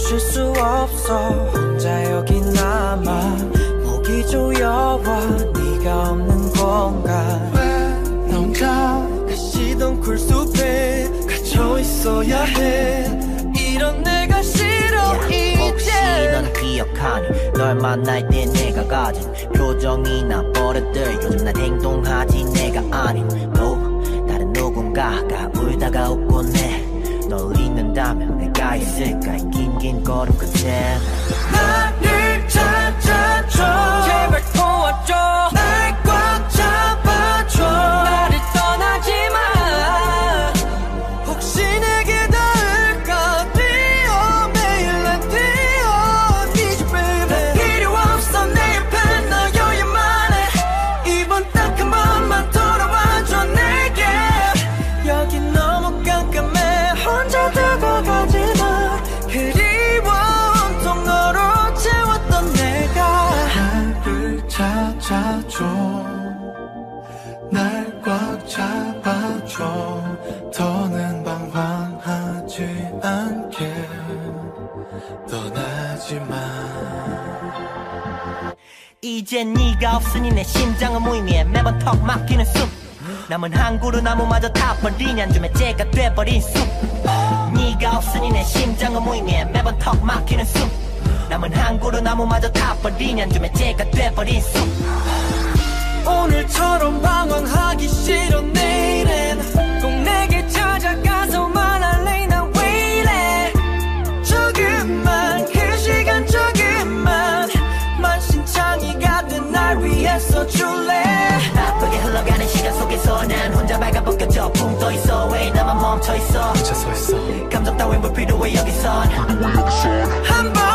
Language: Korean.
멈출 수 없어 혼자 여기 남아 목이 조여와 네가 없는 공간 왜 나 혼자 가시던 굴숲에 갇혀 있어야 해 이런 내가 싫어 혹시 이제 넌 기억하니 널 만날 때 내가 가진 표정이나 버릇들 요즘 난 행동하지 내가 아닌 또 다른 누군가가 울다가 웃곤 해 널 잊는다면 내가 있을까 이 긴 걸음 끝에 나를 찾아줘 제발 도와줘 날 꽉 잡아줘 나를 떠나지 마 혹시 내게 닿을까 뛰어 매일 난 뛰어 Need you baby 필요 없어 내 옆에 너여야만 해 이번 딱 한 번만 돌아와줘 내게 여기 너무 깜깜해 혼자 두고 가지마 그리워 온통 너로 채웠던 내가 나를 찾아줘 날 꽉 잡아줘 더는 방황하지 않게 떠나지 마 이제 네가 없으니 내 심장은 무의미해 매번 턱 막히는 숨 남은 한 그루 나무마저 타버린 안주에 째가 돼버린 숲 네가 없으니 내 심장은 무의미해 매번 턱 막히는 숨 남은 한 그루 나무마저 타버린 안주에 째가 돼버린 숲 오늘처럼 방황하기 싫어 내일엔 꼭 내게 찾아가서 말할래 난 왜 이래 조금만 그 시간 조금만 만신창이가 된 날 위해서 줄래 바쁘게 흘러가는 시간 속에서 난 혼자 발가벗겨져 붕 떠있어 왜 나만 멈춰있어 혼자 서있어 감정 따윈 불필요해 여기선 한번